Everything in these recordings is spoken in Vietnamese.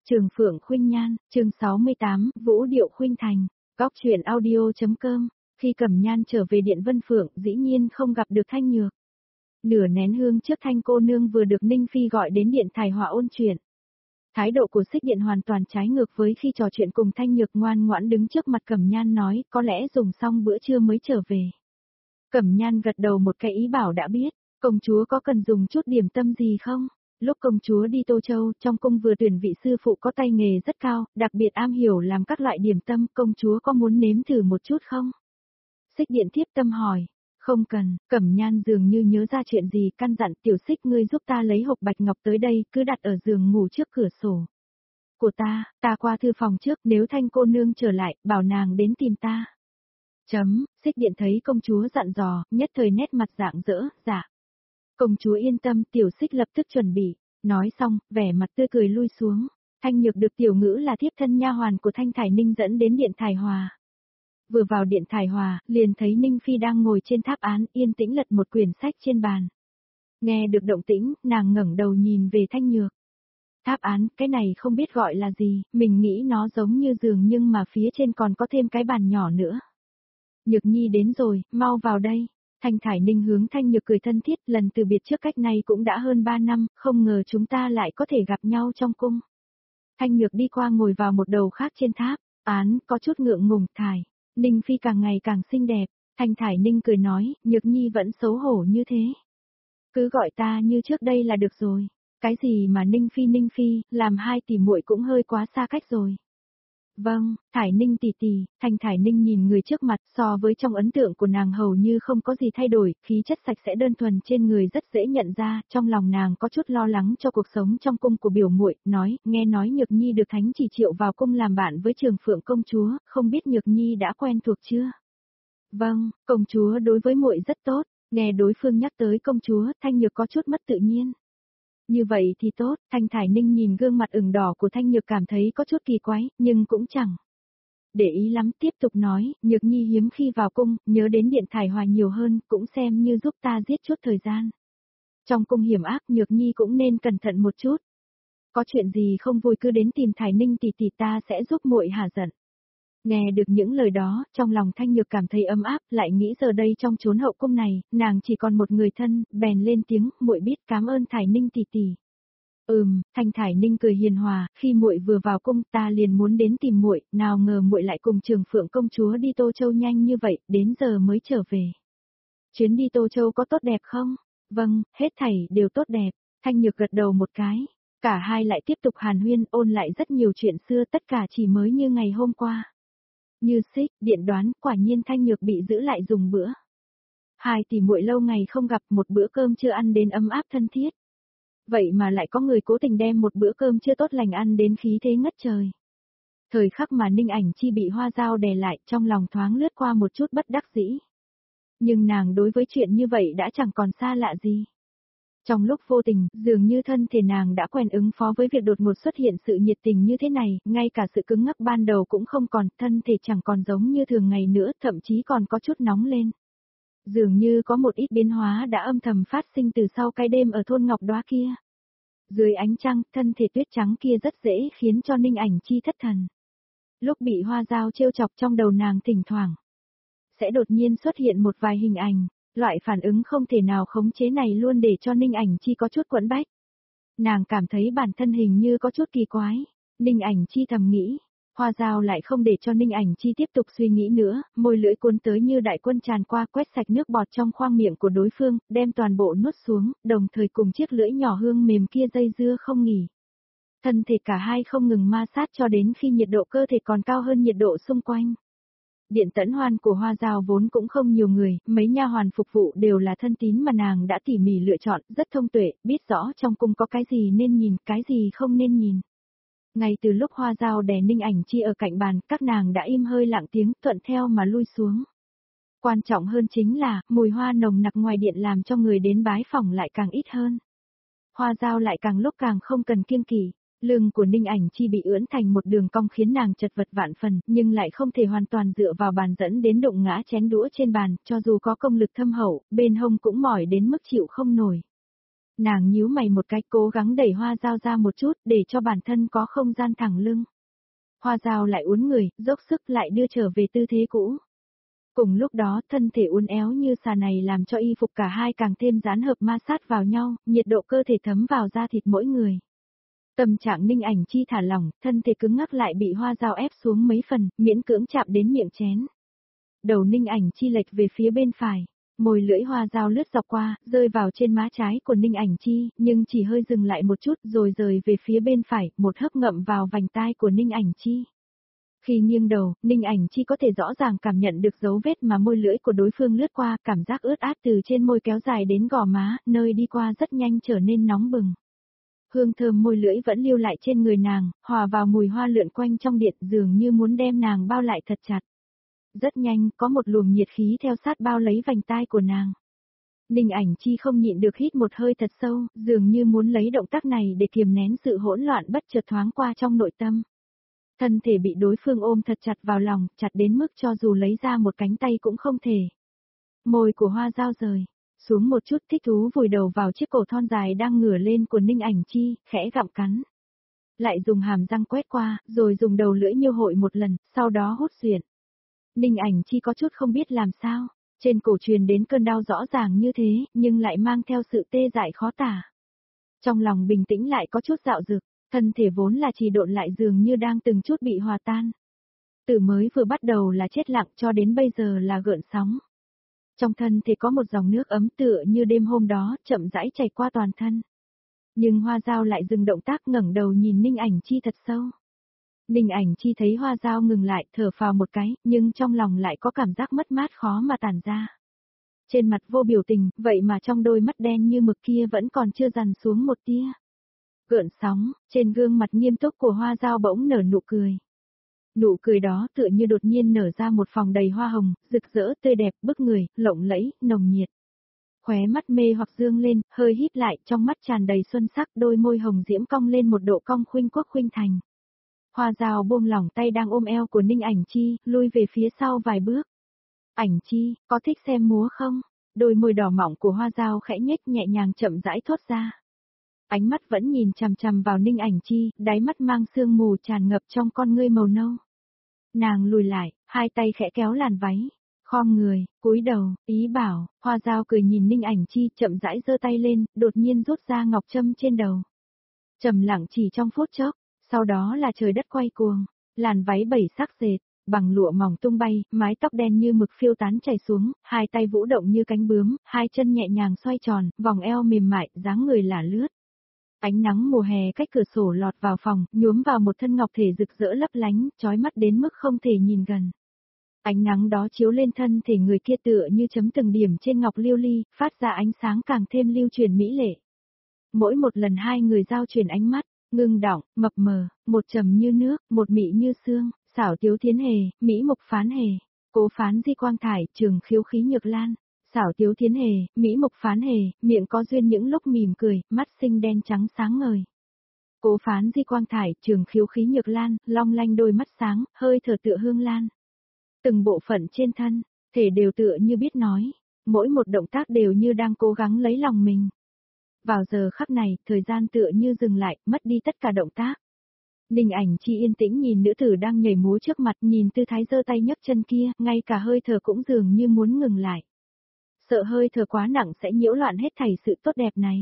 Trường Phượng Khuynh Nhan, chương 68, Vũ Điệu Khuynh Thành, góc truyện audio.com. Khi Cẩm Nhan trở về Điện Vân Phượng, dĩ nhiên không gặp được Thanh Nhược. Nửa nén hương trước Thanh cô nương vừa được Ninh Phi gọi đến Điện Thải Hòa ôn chuyện. Thái độ của Xích Điện hoàn toàn trái ngược với khi trò chuyện cùng Thanh Nhược, ngoan ngoãn đứng trước mặt Cẩm Nhan nói, có lẽ dùng xong bữa trưa mới trở về. Cẩm Nhan gật đầu một cái ý bảo đã biết, công chúa có cần dùng chút điểm tâm gì không? Lúc công chúa đi Tô Châu, trong cung vừa tuyển vị sư phụ có tay nghề rất cao, đặc biệt am hiểu làm các loại điểm tâm, công chúa có muốn nếm thử một chút không? Xích Điện tiếp tâm hỏi. Không cần, Cẩm Nhan dường như nhớ ra chuyện gì, căn dặn Tiểu Xích ngươi giúp ta lấy hộp bạch ngọc tới đây, cứ đặt ở giường ngủ trước cửa sổ. Của ta qua thư phòng trước, nếu Thanh cô nương trở lại, bảo nàng đến tìm ta. Xích Điện thấy công chúa dặn dò, nhất thời nét mặt rạng rỡ, dạ. Công chúa yên tâm, Tiểu Xích lập tức chuẩn bị. Nói xong, vẻ mặt tươi cười lui xuống. Thanh Nhược được Tiểu Ngữ là thiếp thân nha hoàn của Thanh Thải Ninh dẫn đến Điện Thải Hòa. Vừa vào Điện Thải Hòa, liền thấy Ninh Phi đang ngồi trên tháp án, yên tĩnh lật một quyển sách trên bàn. Nghe được động tĩnh, nàng ngẩng đầu nhìn về Thanh Nhược. Tháp án, cái này không biết gọi là gì, mình nghĩ nó giống như giường nhưng mà phía trên còn có thêm cái bàn nhỏ nữa. Nhược Nhi đến rồi, mau vào đây. Thanh Thải Ninh hướng Thanh Nhược cười thân thiết, lần từ biệt trước cách này cũng đã hơn 3 năm, không ngờ chúng ta lại có thể gặp nhau trong cung. Thanh Nhược đi qua ngồi vào một đầu khác trên tháp, án, có chút ngượng ngùng, Thải. Ninh Phi càng ngày càng xinh đẹp, Thanh Thải Ninh cười nói, Nhược Nhi vẫn xấu hổ như thế. Cứ gọi ta như trước đây là được rồi, cái gì mà Ninh Phi, làm hai tỷ muội cũng hơi quá xa cách rồi. Vâng, Thải Ninh tỷ tỷ. Thanh Thải Ninh nhìn người trước mặt, so với trong ấn tượng của nàng hầu như không có gì thay đổi, khí chất sạch sẽ đơn thuần trên người rất dễ nhận ra, trong lòng nàng có chút lo lắng cho cuộc sống trong cung của biểu muội, nói, nghe nói Nhược Nhi được Thánh chỉ triệu vào cung làm bạn với Trường Phượng công chúa, không biết Nhược Nhi đã quen thuộc chưa? Vâng, công chúa đối với muội rất tốt, nghe đối phương nhắc tới công chúa, Thanh Nhược có chút mất tự nhiên. Như vậy thì tốt, Thanh Thải Ninh nhìn gương mặt ửng đỏ của Thanh Nhược cảm thấy có chút kỳ quái, nhưng cũng chẳng để ý lắm, tiếp tục nói, Nhược Nhi hiếm khi vào cung, nhớ đến Điện Thải Hòa nhiều hơn, cũng xem như giúp ta giết chút thời gian. Trong cung hiểm ác, Nhược Nhi cũng nên cẩn thận một chút. Có chuyện gì không vui cứ đến tìm Thải Ninh tỷ tỷ, ta sẽ giúp muội hả giận. Nghe được những lời đó, trong lòng Thanh Nhược cảm thấy ấm áp, lại nghĩ giờ đây trong chốn hậu cung này, nàng chỉ còn một người thân, bèn lên tiếng, muội biết, cảm ơn Thải Ninh tỷ tỷ. Thanh Thải Ninh cười hiền hòa, khi muội vừa vào cung, ta liền muốn đến tìm muội, nào ngờ muội lại cùng Trường Phượng công chúa đi Tô Châu nhanh như vậy, đến giờ mới trở về. Chuyến đi Tô Châu có tốt đẹp không? Vâng, hết thảy đều tốt đẹp. Thanh Nhược gật đầu một cái. Cả hai lại tiếp tục hàn huyên, ôn lại rất nhiều chuyện xưa, tất cả chỉ mới như ngày hôm qua. Như Xích Điện đoán, quả nhiên Thanh Nhược bị giữ lại dùng bữa. Hai tỷ muội lâu ngày không gặp, một bữa cơm chưa ăn đến ấm áp thân thiết. Vậy mà lại có người cố tình đem một bữa cơm chưa tốt lành ăn đến khí thế ngất trời. Thời khắc mà Ninh Ảnh Chi bị Hoa Dao đè lại, trong lòng thoáng lướt qua một chút bất đắc dĩ. Nhưng nàng đối với chuyện như vậy đã chẳng còn xa lạ gì. Trong lúc vô tình, dường như thân thể nàng đã quen ứng phó với việc đột ngột xuất hiện sự nhiệt tình như thế này, ngay cả sự cứng ngắc ban đầu cũng không còn, thân thể chẳng còn giống như thường ngày nữa, thậm chí còn có chút nóng lên. Dường như có một ít biến hóa đã âm thầm phát sinh từ sau cái đêm ở thôn Ngọc Đóa kia. Dưới ánh trăng, thân thể tuyết trắng kia rất dễ khiến cho Ninh Ảnh Chi thất thần. Lúc bị Hoa Dao trêu chọc, trong đầu nàng thỉnh thoảng sẽ đột nhiên xuất hiện một vài hình ảnh, loại phản ứng không thể nào khống chế này luôn để cho Ninh Ảnh Chi có chút quẫn bách. Nàng cảm thấy bản thân hình như có chút kỳ quái. Ninh Ảnh Chi thầm nghĩ. Hoa Dao lại không để cho Ninh Ảnh Chi tiếp tục suy nghĩ nữa, môi lưỡi cuốn tới như đại quân tràn qua, quét sạch nước bọt trong khoang miệng của đối phương, đem toàn bộ nuốt xuống, đồng thời cùng chiếc lưỡi nhỏ hương mềm kia dây dưa không nghỉ. Thân thể cả hai không ngừng ma sát cho đến khi nhiệt độ cơ thể còn cao hơn nhiệt độ xung quanh. Điện tẫn hoan của Hoa Dao vốn cũng không nhiều người, mấy nha hoàn phục vụ đều là thân tín mà nàng đã tỉ mỉ lựa chọn, rất thông tuệ, biết rõ trong cung có cái gì nên nhìn, cái gì không nên nhìn. Ngay từ lúc Hoa Dao đè Ninh Ảnh Chi ở cạnh bàn, các nàng đã im hơi lặng tiếng, thuận theo mà lui xuống. Quan trọng hơn chính là, mùi hoa nồng nặc ngoài điện làm cho người đến bái phỏng lại càng ít hơn. Hoa Dao lại càng lúc càng không cần kiêng kỵ. Lưng của Ninh Ảnh Chi bị ưỡn thành một đường cong khiến nàng chật vật vạn phần, nhưng lại không thể hoàn toàn dựa vào bàn dẫn đến đụng ngã chén đũa trên bàn, cho dù có công lực thâm hậu, bên hông cũng mỏi đến mức chịu không nổi. Nàng nhíu mày một cái, cố gắng đẩy Hoa Dao ra một chút để cho bản thân có không gian thẳng lưng. Hoa Dao lại uốn người, dốc sức lại đưa trở về tư thế cũ. Cùng lúc đó, thân thể uốn éo như xà này làm cho y phục cả hai càng thêm dán hợp ma sát vào nhau, nhiệt độ cơ thể thấm vào da thịt mỗi người. Tâm trạng Ninh Ảnh Chi thả lỏng, thân thể cứng ngắc lại bị Hoa Dao ép xuống mấy phần, miễn cưỡng chạm đến miệng chén. Đầu Ninh Ảnh Chi lệch về phía bên phải, môi lưỡi Hoa Dao lướt dọc qua, rơi vào trên má trái của Ninh Ảnh Chi, nhưng chỉ hơi dừng lại một chút rồi rời về phía bên phải, một hớp ngậm vào vành tai của Ninh Ảnh Chi. Khi nghiêng đầu, Ninh Ảnh Chi có thể rõ ràng cảm nhận được dấu vết mà môi lưỡi của đối phương lướt qua, cảm giác ướt át từ trên môi kéo dài đến gò má, nơi đi qua rất nhanh trở nên nóng bừng. Hương thơm môi lưỡi vẫn lưu lại trên người nàng, hòa vào mùi hoa lượn quanh trong điện dường như muốn đem nàng bao lại thật chặt. Rất nhanh, có một luồng nhiệt khí theo sát bao lấy vành tai của nàng. Ninh Ảnh Chi không nhịn được hít một hơi thật sâu, dường như muốn lấy động tác này để kiềm nén sự hỗn loạn bất chợt thoáng qua trong nội tâm. Thân thể bị đối phương ôm thật chặt vào lòng, chặt đến mức cho dù lấy ra một cánh tay cũng không thể. Môi của Hoa Dao rời xuống một chút, thích thú vùi đầu vào chiếc cổ thon dài đang ngửa lên của Ninh Ảnh Chi, khẽ gặm cắn. Lại dùng hàm răng quét qua, rồi dùng đầu lưỡi nhiêu hội một lần, sau đó hút xuyển. Ninh Ảnh Chi có chút không biết làm sao, trên cổ truyền đến cơn đau rõ ràng như thế, nhưng lại mang theo sự tê dại khó tả. Trong lòng bình tĩnh lại có chút dạo dực, thân thể vốn là trì độn lại dường như đang từng chút bị hòa tan. Từ mới vừa bắt đầu là chết lặng cho đến bây giờ là gợn sóng. Trong thân thể có một dòng nước ấm tựa như đêm hôm đó, chậm rãi chảy qua toàn thân. Nhưng Hoa Dao lại dừng động tác, ngẩng đầu nhìn Ninh Ảnh Chi thật sâu. Ninh Ảnh Chi thấy Hoa Dao ngừng lại, thở phào một cái, nhưng trong lòng lại có cảm giác mất mát khó mà tản ra. Trên mặt vô biểu tình, vậy mà trong đôi mắt đen như mực kia vẫn còn chưa dằn xuống một tia gợn sóng, trên gương mặt nghiêm túc của Hoa Dao bỗng nở nụ cười. Nụ cười đó tựa như đột nhiên nở ra một phòng đầy hoa hồng, rực rỡ tươi đẹp, bức người, lộng lẫy, nồng nhiệt. Khóe mắt mê hoặc dương lên, hơi híp lại, trong mắt tràn đầy xuân sắc, đôi môi hồng diễm cong lên một độ cong khuynh quốc khuynh thành. Hoa Dao buông lỏng tay đang ôm eo của Ninh Ảnh Chi, lui về phía sau vài bước. Ảnh Chi, có thích xem múa không? Đôi môi đỏ mọng của Hoa Dao khẽ nhếch nhẹ nhàng chậm rãi thốt ra. Ánh mắt vẫn nhìn chằm chằm vào Ninh Ảnh Chi, đáy mắt mang sương mù tràn ngập trong con ngươi màu nâu. Nàng lùi lại, hai tay khẽ kéo làn váy, khom người, cúi đầu, ý bảo. Hoa Dao cười nhìn Ninh Ảnh Chi, chậm rãi giơ tay lên, đột nhiên rút ra ngọc trâm trên đầu. Trầm lặng chỉ trong phút chốc, sau đó là trời đất quay cuồng, làn váy bảy sắc dệt, bằng lụa mỏng tung bay, mái tóc đen như mực phiêu tán chảy xuống, hai tay vũ động như cánh bướm, hai chân nhẹ nhàng xoay tròn, vòng eo mềm mại, dáng người lả lướt. Ánh nắng mùa hè cách cửa sổ lọt vào phòng, nhuốm vào một thân ngọc thể rực rỡ lấp lánh, chói mắt đến mức không thể nhìn gần. Ánh nắng đó chiếu lên thân thể người kia tựa như chấm từng điểm trên ngọc liêu ly, phát ra ánh sáng càng thêm lưu truyền mỹ lệ. Mỗi một lần hai người giao chuyển ánh mắt, ngưng đọng, mập mờ, một trầm như nước, một mị như sương, xảo tiếu thiến hề, mỹ mục phán hề, cố phán di quang thải, trường khiếu khí nhược lan. Xảo tiếu thiến hề, mỹ mục phán hề, miệng có duyên những lúc mỉm cười, mắt xinh đen trắng sáng ngời. Cố phán di quang thải, trường khiếu khí nhược lan, long lanh đôi mắt sáng, hơi thở tựa hương lan. Từng bộ phận trên thân, thể đều tựa như biết nói, mỗi một động tác đều như đang cố gắng lấy lòng mình. Vào giờ khắc này, thời gian tựa như dừng lại, mất đi tất cả động tác. Ninh Ảnh Chi yên tĩnh nhìn nữ tử đang nhảy múa trước mặt, nhìn tư thái giơ tay nhấc chân kia, ngay cả hơi thở cũng dường như muốn ngừng lại. Sợ hơi thở quá nặng sẽ nhiễu loạn hết thảy sự tốt đẹp này.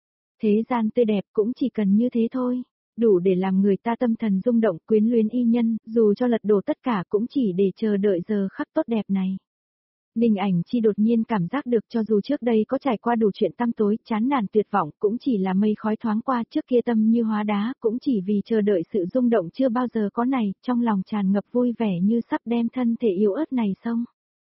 Thế gian tươi đẹp cũng chỉ cần như thế thôi, đủ để làm người ta tâm thần rung động, quyến luyến y nhân, dù cho lật đổ tất cả cũng chỉ để chờ đợi giờ khắc tốt đẹp này. Ninh Ảnh Chi đột nhiên cảm giác được cho dù trước đây có trải qua đủ chuyện tăm tối, chán nản tuyệt vọng, cũng chỉ là mây khói thoáng qua, trước kia tâm như hóa đá, cũng chỉ vì chờ đợi sự rung động chưa bao giờ có này, trong lòng tràn ngập vui vẻ như sắp đem thân thể yếu ớt này xông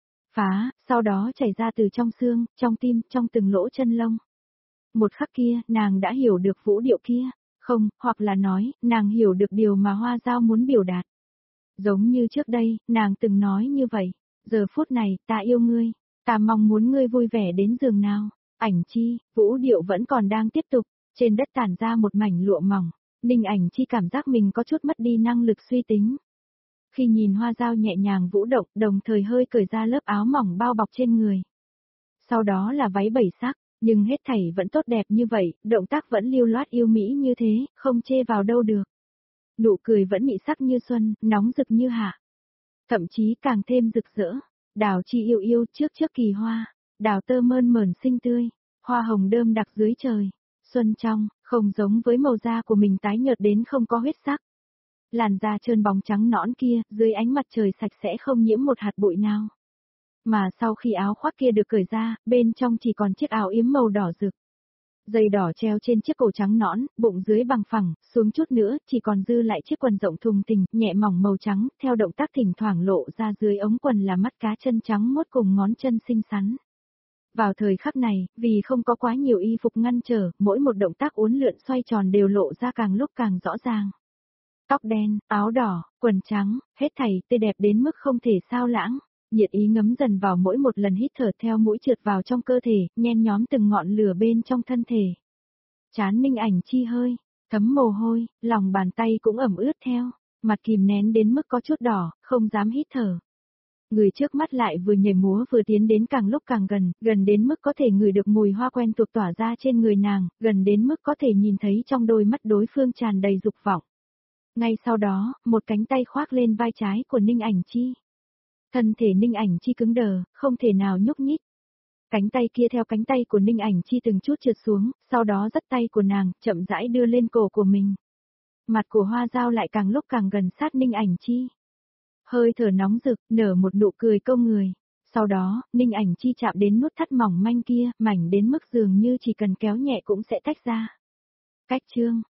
phá, sau đó chảy ra từ trong xương, trong tim, trong từng lỗ chân lông. Một khắc kia, nàng đã hiểu được vũ điệu kia, không, hoặc là nói, nàng hiểu được điều mà Hoa Dao muốn biểu đạt. Giống như trước đây, nàng từng nói như vậy, giờ phút này, ta yêu ngươi, ta mong muốn ngươi vui vẻ đến giường nào. Ảnh Chi, vũ điệu vẫn còn đang tiếp tục, trên đất tản ra một mảnh lụa mỏng, Ninh Ảnh Chi cảm giác mình có chút mất đi năng lực suy tính. Khi nhìn Hoa Dao nhẹ nhàng vũ động, đồng thời hơi cởi ra lớp áo mỏng bao bọc trên người. Sau đó là váy bảy sắc, Nhưng hết thảy vẫn tốt đẹp như vậy, động tác vẫn lưu loát yêu mỹ như thế, không chê vào đâu được. Nụ cười vẫn mị sắc như xuân, nóng rực như hạ. Thậm chí càng thêm rực rỡ. Đào chi yêu yêu trước trước kỳ hoa. Đào tơ mơn mởn xinh tươi. Hoa hồng đơm đặc dưới trời. Xuân trong, không giống với màu da của mình tái nhợt đến không có huyết sắc. Làn da trơn bóng trắng nõn kia, dưới ánh mặt trời sạch sẽ không nhiễm một hạt bụi nào. Mà sau khi áo khoác kia được cởi ra, bên trong chỉ còn chiếc áo yếm màu đỏ rực. Dây đỏ treo trên chiếc cổ trắng nõn, bụng dưới bằng phẳng, xuống chút nữa, chỉ còn dư lại chiếc quần rộng thùng thình, nhẹ mỏng màu trắng, theo động tác thỉnh thoảng lộ ra dưới ống quần là mắt cá chân trắng mốt cùng ngón chân xinh xắn. Vào thời khắc này, vì không có quá nhiều y phục ngăn trở, mỗi một động tác uốn lượn xoay tròn đều lộ ra càng lúc càng rõ ràng. Tóc đen, áo đỏ, quần trắng, hết thảy tươi đẹp đến mức không thể sao lãng. Nhiệt ý ngấm dần vào mỗi một lần hít thở theo mũi trượt vào trong cơ thể, nhen nhóm từng ngọn lửa bên trong thân thể. Trán Ninh Ảnh Chi hơi, thấm mồ hôi, lòng bàn tay cũng ẩm ướt theo, mặt kìm nén đến mức có chút đỏ, không dám hít thở. Người trước mắt lại vừa nhảy múa vừa tiến đến càng lúc càng gần, gần đến mức có thể ngửi được mùi hoa quen thuộc tỏa ra trên người nàng, gần đến mức có thể nhìn thấy trong đôi mắt đối phương tràn đầy dục vọng. Ngay sau đó, một cánh tay khoác lên vai trái của Ninh Ảnh Chi. Thân thể Ninh Ảnh Chi cứng đờ, không thể nào nhúc nhích. Cánh tay kia theo cánh tay của Ninh Ảnh Chi từng chút trượt xuống, sau đó dắt tay của nàng, chậm rãi đưa lên cổ của mình. Mặt của Hoa Dao lại càng lúc càng gần sát Ninh Ảnh Chi. Hơi thở nóng rực, nở một nụ cười câu người. Sau đó, Ninh Ảnh Chi chạm đến nút thắt mỏng manh kia, mảnh đến mức dường như chỉ cần kéo nhẹ cũng sẽ tách ra. Cách chương